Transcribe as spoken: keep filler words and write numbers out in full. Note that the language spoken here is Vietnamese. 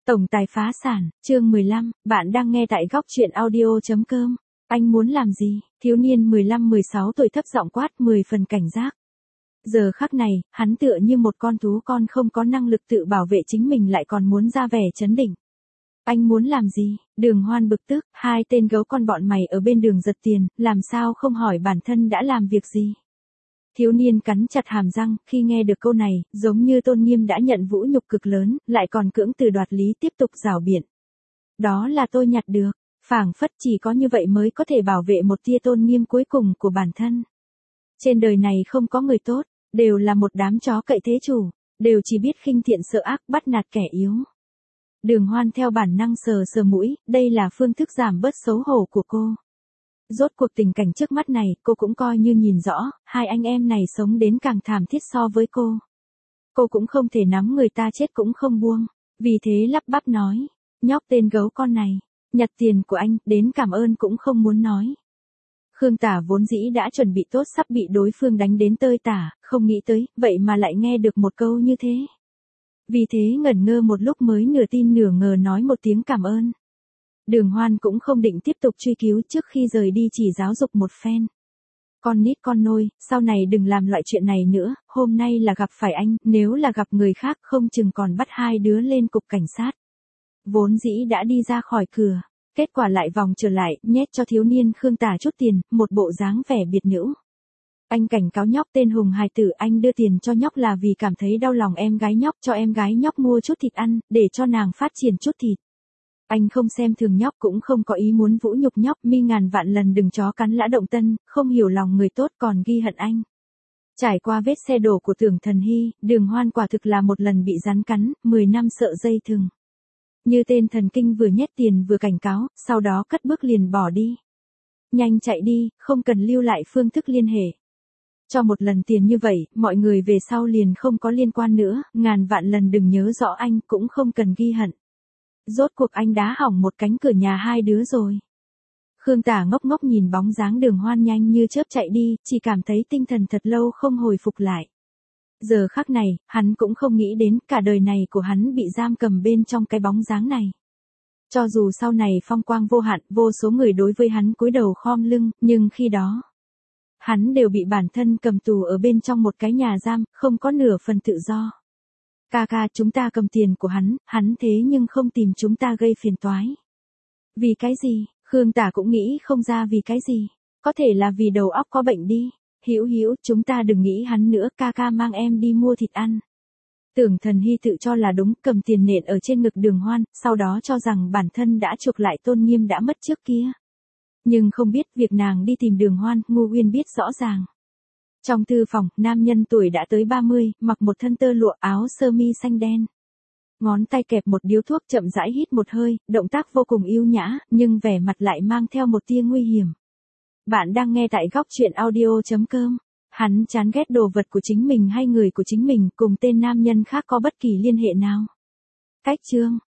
Tổng tài phá sản, chương mười lăm, bạn đang nghe tại góc truyện audio chấm com. Anh muốn làm gì? Thiếu niên mười lăm mười sáu tuổi thấp giọng quát mười phần cảnh giác. Giờ khắc này, hắn tựa như một con thú con không có năng lực tự bảo vệ chính mình lại còn muốn ra vẻ trấn định. Anh muốn làm gì? Đường Hoan bực tức, hai tên gấu con bọn mày ở bên đường giật tiền, làm sao không hỏi bản thân đã làm việc gì? Thiếu niên cắn chặt hàm răng, khi nghe được câu này, giống như tôn nghiêm đã nhận vũ nhục cực lớn, lại còn cưỡng từ đoạt lý tiếp tục rảo biện. Đó là tôi nhặt được, phảng phất chỉ có như vậy mới có thể bảo vệ một tia tôn nghiêm cuối cùng của bản thân. Trên đời này không có người tốt, đều là một đám chó cậy thế chủ, đều chỉ biết khinh thiện sợ ác bắt nạt kẻ yếu. Đường Hoan theo bản năng sờ sờ mũi, đây là phương thức giảm bớt xấu hổ của cô. Rốt cuộc tình cảnh trước mắt này, cô cũng coi như nhìn rõ, hai anh em này sống đến càng thảm thiết so với cô. Cô cũng không thể nắm người ta chết cũng không buông, vì thế lắp bắp nói, nhóc tên gấu con này, nhặt tiền của anh, đến cảm ơn cũng không muốn nói. Khương Tả vốn dĩ đã chuẩn bị tốt sắp bị đối phương đánh đến tơi tả, không nghĩ tới, vậy mà lại nghe được một câu như thế. Vì thế ngẩn ngơ một lúc mới nửa tin nửa ngờ nói một tiếng cảm ơn. Đường Hoan cũng không định tiếp tục truy cứu trước khi rời đi chỉ giáo dục một phen. Con nít con nôi, sau này đừng làm loại chuyện này nữa, hôm nay là gặp phải anh, nếu là gặp người khác không chừng còn bắt hai đứa lên cục cảnh sát. Vốn dĩ đã đi ra khỏi cửa, kết quả lại vòng trở lại, nhét cho thiếu niên Khương Tả chút tiền, một bộ dáng vẻ biệt nữ. Anh cảnh cáo nhóc tên Hùng hài tử, anh đưa tiền cho nhóc là vì cảm thấy đau lòng em gái nhóc, cho em gái nhóc mua chút thịt ăn, để cho nàng phát triển chút thịt. Anh không xem thường nhóc cũng không có ý muốn vũ nhục nhóc, mi ngàn vạn lần đừng chó cắn lã động tân, không hiểu lòng người tốt còn ghi hận anh. Trải qua vết xe đổ của Tưởng Thần Hy, Đường Hoan quả thực là một lần bị rắn cắn, mười năm sợ dây thừng. Như tên thần kinh vừa nhét tiền vừa cảnh cáo, sau đó cất bước liền bỏ đi. Nhanh chạy đi, không cần lưu lại phương thức liên hệ. Cho một lần tiền như vậy, mọi người về sau liền không có liên quan nữa, ngàn vạn lần đừng nhớ rõ anh cũng không cần ghi hận. Rốt cuộc anh đá hỏng một cánh cửa nhà hai đứa rồi. Khương Tả ngốc ngốc nhìn bóng dáng Đường Hoan nhanh như chớp chạy đi, chỉ cảm thấy tinh thần thật lâu không hồi phục lại. Giờ khắc này, hắn cũng không nghĩ đến cả đời này của hắn bị giam cầm bên trong cái bóng dáng này. Cho dù sau này phong quang vô hạn, vô số người đối với hắn cúi đầu khom lưng, nhưng khi đó, hắn đều bị bản thân cầm tù ở bên trong một cái nhà giam, không có nửa phần tự do. Ca ca chúng ta cầm tiền của hắn, hắn thế nhưng không tìm chúng ta gây phiền toái. Vì cái gì? Khương Tả cũng nghĩ không ra vì cái gì. Có thể là vì đầu óc có bệnh đi. Hữu Hữu, chúng ta đừng nghĩ hắn nữa, ca ca mang em đi mua thịt ăn. Tưởng Thần Hy tự cho là đúng, cầm tiền nện ở trên ngực Đường Hoan, sau đó cho rằng bản thân đã chuộc lại tôn nghiêm đã mất trước kia. Nhưng không biết việc nàng đi tìm Đường Hoan, Ngô Uyên biết rõ ràng. Trong thư phòng, nam nhân tuổi đã tới ba mươi, mặc một thân tơ lụa áo sơ mi xanh đen. Ngón tay kẹp một điếu thuốc chậm rãi hít một hơi, động tác vô cùng yêu nhã, nhưng vẻ mặt lại mang theo một tia nguy hiểm. Bạn đang nghe tại góc truyện audio chấm com. Hắn chán ghét đồ vật của chính mình hay người của chính mình cùng tên nam nhân khác có bất kỳ liên hệ nào. Cách chương,